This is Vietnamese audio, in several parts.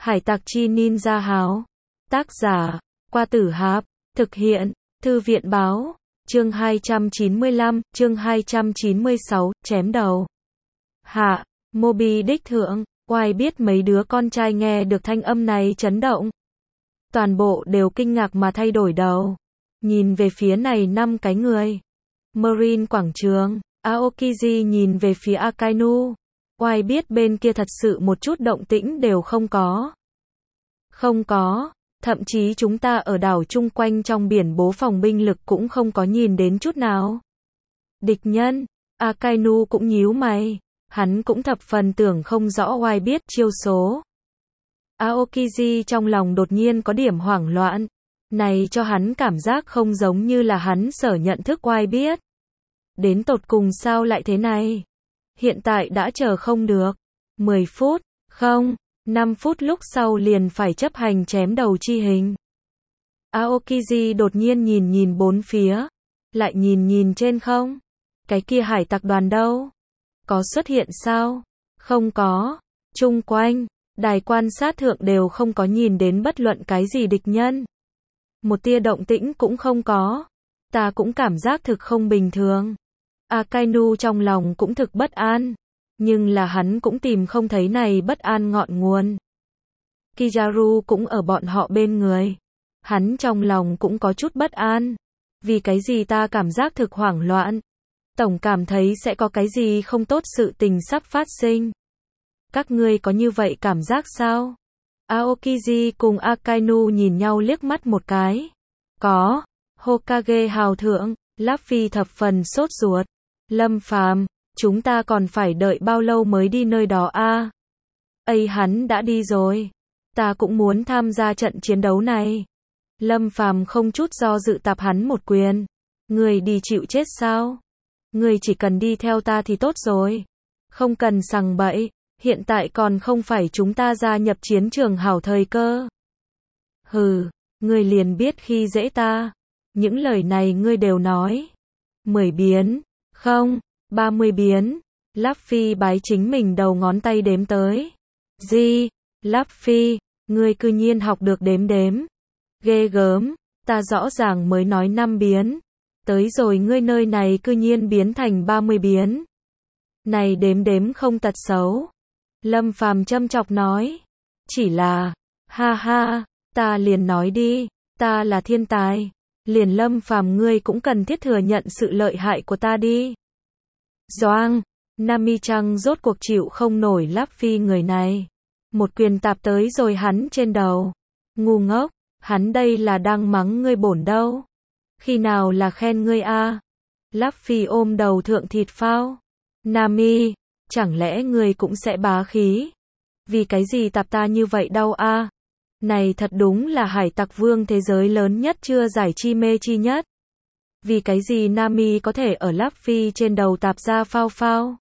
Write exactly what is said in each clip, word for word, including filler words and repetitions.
Hải tặc chi ninja háo. Tác giả, Qua Tử Hạp. Thực hiện, Thư viện báo. Chương hai trăm chín mươi lăm, chương hai trăm chín mươi sáu, chém đầu. Hạ, Moby Dick thượng, oai biết mấy đứa con trai nghe được thanh âm này chấn động. Toàn bộ đều kinh ngạc mà thay đổi đầu. Nhìn về phía này năm cái người. Marine quảng trường, Aokiji nhìn về phía Akainu. Oai biết bên kia thật sự một chút động tĩnh đều không có. Không có, thậm chí chúng ta ở đảo chung quanh trong biển bố phòng binh lực cũng không có nhìn đến chút nào. Địch nhân, Akainu cũng nhíu mày, hắn cũng thập phần tưởng không rõ oai biết chiêu số. Aokiji trong lòng đột nhiên có điểm hoảng loạn, này cho hắn cảm giác không giống như là hắn sở nhận thức oai biết. Đến tột cùng sao lại thế này? Hiện tại đã chờ không được. mười phút, không, năm phút lúc sau liền phải chấp hành chém đầu chi hình. Aokiji đột nhiên nhìn nhìn bốn phía, lại nhìn nhìn trên không. Cái kia hải tặc đoàn đâu? Có xuất hiện sao? Không có. Chung quanh, đài quan sát thượng đều không có nhìn đến bất luận cái gì địch nhân. Một tia động tĩnh cũng không có. Ta cũng cảm giác thực không bình thường. Akainu trong lòng cũng thực bất an, nhưng là hắn cũng tìm không thấy này bất an ngọn nguồn. Kizaru cũng ở bọn họ bên người. Hắn trong lòng cũng có chút bất an. Vì cái gì ta cảm giác thực hoảng loạn? Tổng cảm thấy sẽ có cái gì không tốt sự tình sắp phát sinh. Các ngươi có như vậy cảm giác sao? Aokiji cùng Akainu nhìn nhau liếc mắt một cái. Có. Hokage hào thượng, Luffy thập phần sốt ruột. Lâm Phàm, chúng ta còn phải đợi bao lâu mới đi nơi đó a? À? Ây hắn đã đi rồi. Ta cũng muốn tham gia trận chiến đấu này. Lâm Phàm không chút do dự tạp hắn một quyền. Người đi chịu chết sao? Người chỉ cần đi theo ta thì tốt rồi. Không cần sằng bậy, hiện tại còn không phải chúng ta gia nhập chiến trường hảo thời cơ. Hừ, ngươi liền biết khi dễ ta. Những lời này ngươi đều nói. Mười biến. Không, ba mươi biến. Luffy bái chính mình đầu ngón tay đếm tới. Gì? Luffy, ngươi cư nhiên học được đếm đếm. Ghê gớm, ta rõ ràng mới nói năm biến. Tới rồi ngươi nơi này cư nhiên biến thành ba mươi biến. Này đếm đếm không tật xấu. Lâm Phàm châm chọc nói. Chỉ là, ha ha, ta liền nói đi, ta là thiên tài. Liền Lâm Phàm ngươi cũng cần thiết thừa nhận sự lợi hại của ta đi. Doang, Nami-chan rốt cuộc chịu không nổi Luffy người này. Một quyền tạp tới rồi hắn trên đầu. Ngu ngốc, hắn đây là đang mắng ngươi bổn đâu. Khi nào là khen ngươi a? À? Luffy ôm đầu thượng thịt phao. Nami, chẳng lẽ ngươi cũng sẽ bá khí? Vì cái gì tạp ta như vậy đâu a? À? Này thật đúng là hải tặc vương thế giới lớn nhất chưa giải chi mê chi nhất. Vì cái gì Nami có thể ở Luffy trên đầu tạp ra phao phao?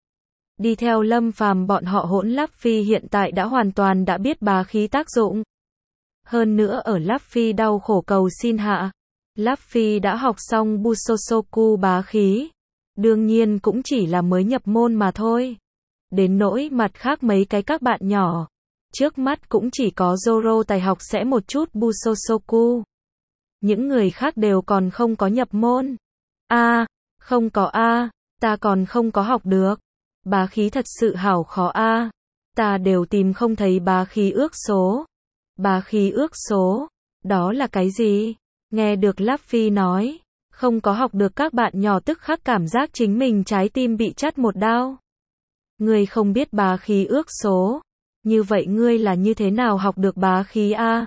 Đi theo Lâm Phàm bọn họ hỗn Luffy hiện tại đã hoàn toàn đã biết bá khí tác dụng. Hơn nữa ở Luffy đau khổ cầu xin hạ, Luffy đã học xong Busosoku bá khí. Đương nhiên cũng chỉ là mới nhập môn mà thôi. Đến nỗi mặt khác mấy cái các bạn nhỏ. Trước mắt cũng chỉ có Zoro tài học sẽ một chút Busosoku. Những người khác đều còn không có nhập môn. A, à, không có a, à, ta còn không có học được. Bá khí thật sự hảo khó a. À. Ta đều tìm không thấy bá khí ước số. Bá khí ước số, đó là cái gì? Nghe được Luffy nói, không có học được các bạn nhỏ tức khắc cảm giác chính mình trái tim bị chắt một đao. Ngươi không biết bá khí ước số. Như vậy ngươi là như thế nào học được bá khí a?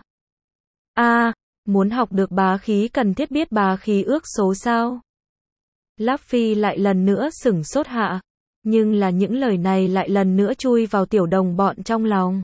A, muốn học được bá khí cần thiết biết bá khí ước số sao? Luffy lại lần nữa sửng sốt hạ, nhưng là những lời này lại lần nữa chui vào tiểu đồng bọn trong lòng.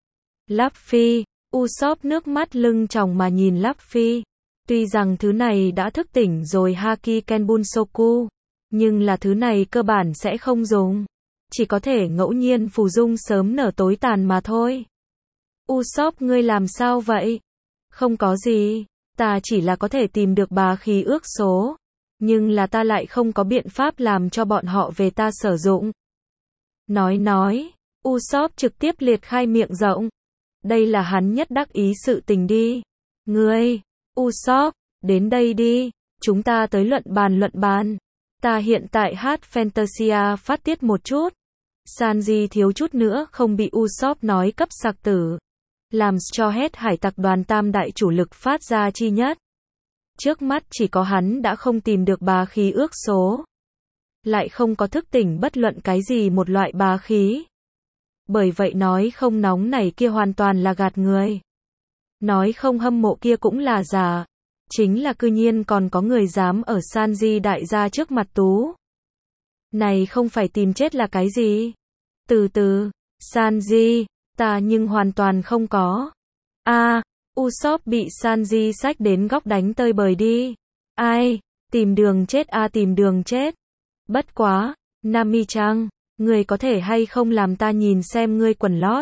Luffy, Usopp nước mắt lưng tròng mà nhìn Luffy. Tuy rằng thứ này đã thức tỉnh rồi Haki Kenbunsoku, nhưng là thứ này cơ bản sẽ không dùng. Chỉ có thể ngẫu nhiên phù dung sớm nở tối tàn mà thôi. Usopp ngươi làm sao vậy? Không có gì, ta chỉ là có thể tìm được bá khí ước số. Nhưng là ta lại không có biện pháp làm cho bọn họ về ta sử dụng. Nói nói, Usopp trực tiếp liệt khai miệng rộng. Đây là hắn nhất đắc ý sự tình đi. Ngươi, Usopp, đến đây đi, chúng ta tới luận bàn luận bàn. Ta hiện tại hát Fantasia phát tiết một chút. Sanji thiếu chút nữa không bị Usopp nói cấp sặc tử. Làm cho hết hải tặc đoàn tam đại chủ lực phát ra chi nhất. Trước mắt chỉ có hắn đã không tìm được bá khí ước số. Lại không có thức tỉnh bất luận cái gì một loại bá khí. Bởi vậy nói không nóng này kia hoàn toàn là gạt người. Nói không hâm mộ kia cũng là giả. Chính là cư nhiên còn có người dám ở Sanji đại gia trước mặt tú. Này không phải tìm chết là cái gì? Từ từ, Sanji, ta nhưng hoàn toàn không có. A, à, Usopp bị Sanji xách đến góc đánh tơi bời đi. Ai, tìm đường chết a à, tìm đường chết. Bất quá, Nami-chan, người có thể hay không làm ta nhìn xem ngươi quần lót.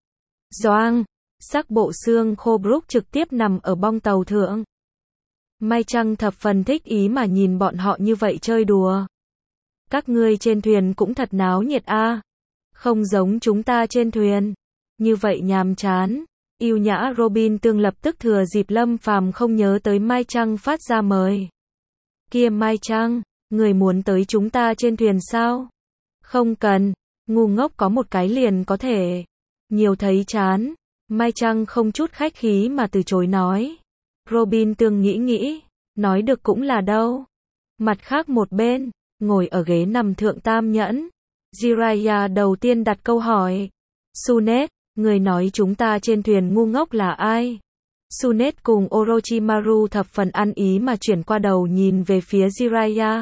Doang, sắc bộ xương khô Brook trực tiếp nằm ở bong tàu thượng. Mai Trăng thập phần thích ý mà nhìn bọn họ như vậy chơi đùa. Các ngươi trên thuyền cũng thật náo nhiệt a, à. Không giống chúng ta trên thuyền. Như vậy nhàm chán. Yêu nhã Robin Tương lập tức thừa dịp Lâm Phàm không nhớ tới Mai Trăng phát ra mời. Kia Mai Trăng, người muốn tới chúng ta trên thuyền sao? Không cần, ngu ngốc có một cái liền có thể. Nhiều thấy chán. Mai Trăng không chút khách khí mà từ chối nói. Robin Tương nghĩ nghĩ, nói được cũng là đâu. Mặt khác một bên, ngồi ở ghế nằm thượng tam nhẫn. Jiraiya đầu tiên đặt câu hỏi. Sunet, người nói chúng ta trên thuyền ngu ngốc là ai? Sunet cùng Orochimaru thập phần ăn ý mà chuyển qua đầu nhìn về phía Jiraiya.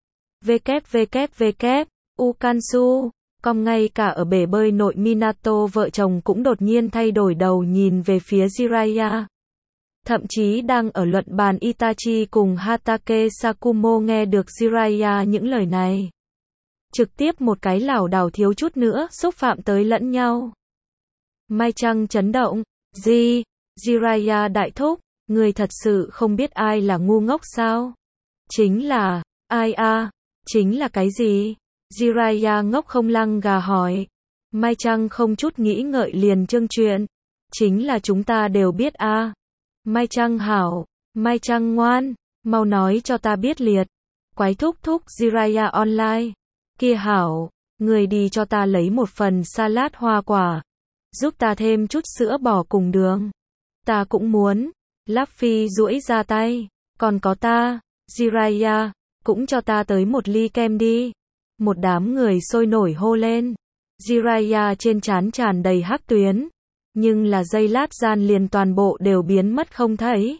vê vê vê vê, Ukansu, còn ngay cả ở bể bơi nội Minato vợ chồng cũng đột nhiên thay đổi đầu nhìn về phía Jiraiya. Thậm chí đang ở luận bàn Itachi cùng Hatake Sakumo nghe được Jiraiya những lời này. Trực tiếp một cái lảo đảo thiếu chút nữa xúc phạm tới lẫn nhau. Mai Trăng chấn động, gì? Jiraiya đại thúc, người thật sự không biết ai là ngu ngốc sao? Chính là, ai a? À? Chính là cái gì? Jiraiya ngốc không lăng gà hỏi. Mai Trăng không chút nghĩ ngợi liền trương chuyện. Chính là chúng ta đều biết a. À? Mai Trăng hảo, Mai Trăng ngoan, mau nói cho ta biết liệt. Quái thúc thúc Jiraiya online. Kia hảo, người đi cho ta lấy một phần salad hoa quả. Giúp ta thêm chút sữa bò cùng đường. Ta cũng muốn. Luffy duỗi ra tay. Còn có ta, Jiraiya, cũng cho ta tới một ly kem đi. Một đám người sôi nổi hô lên. Jiraiya trên trán tràn đầy hắc tuyến. Nhưng là giây lát gian liền toàn bộ đều biến mất không thấy.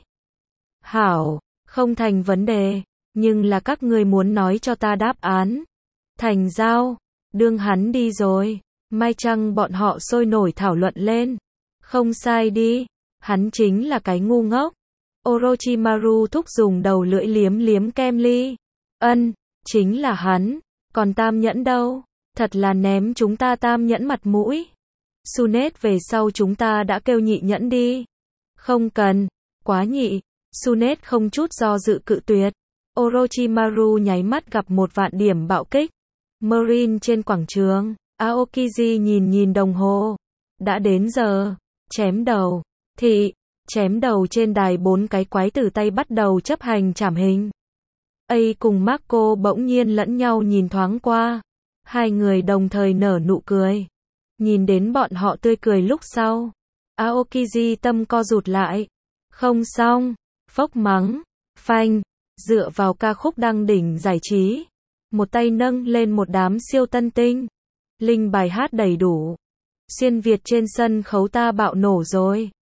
Hảo, không thành vấn đề. Nhưng là các ngươi muốn nói cho ta đáp án. Thành giao, đương hắn đi rồi. Mai Trăng bọn họ sôi nổi thảo luận lên. Không sai đi, hắn chính là cái ngu ngốc. Orochimaru thúc dùng đầu lưỡi liếm liếm kem ly. Ân, chính là hắn, còn tam nhẫn đâu? Thật là ném chúng ta tam nhẫn mặt mũi. Sunet về sau chúng ta đã kêu nhị nhẫn đi. Không cần, quá nhị. Sunet không chút do dự cự tuyệt. Orochimaru nháy mắt gặp một vạn điểm bạo kích. Marine trên quảng trường. Aokiji nhìn nhìn đồng hồ. Đã đến giờ. Chém đầu. Thị. Chém đầu trên đài bốn cái quái tử tay bắt đầu chấp hành trảm hình. A cùng Marco bỗng nhiên lẫn nhau nhìn thoáng qua. Hai người đồng thời nở nụ cười. Nhìn đến bọn họ tươi cười lúc sau. Aokiji tâm co rụt lại. Không xong. Phốc mắng. Phanh. Dựa vào ca khúc đăng đỉnh giải trí. Một tay nâng lên một đám siêu tân tinh. Linh bài hát đầy đủ. Xuyên Việt trên sân khấu ta bạo nổ rồi.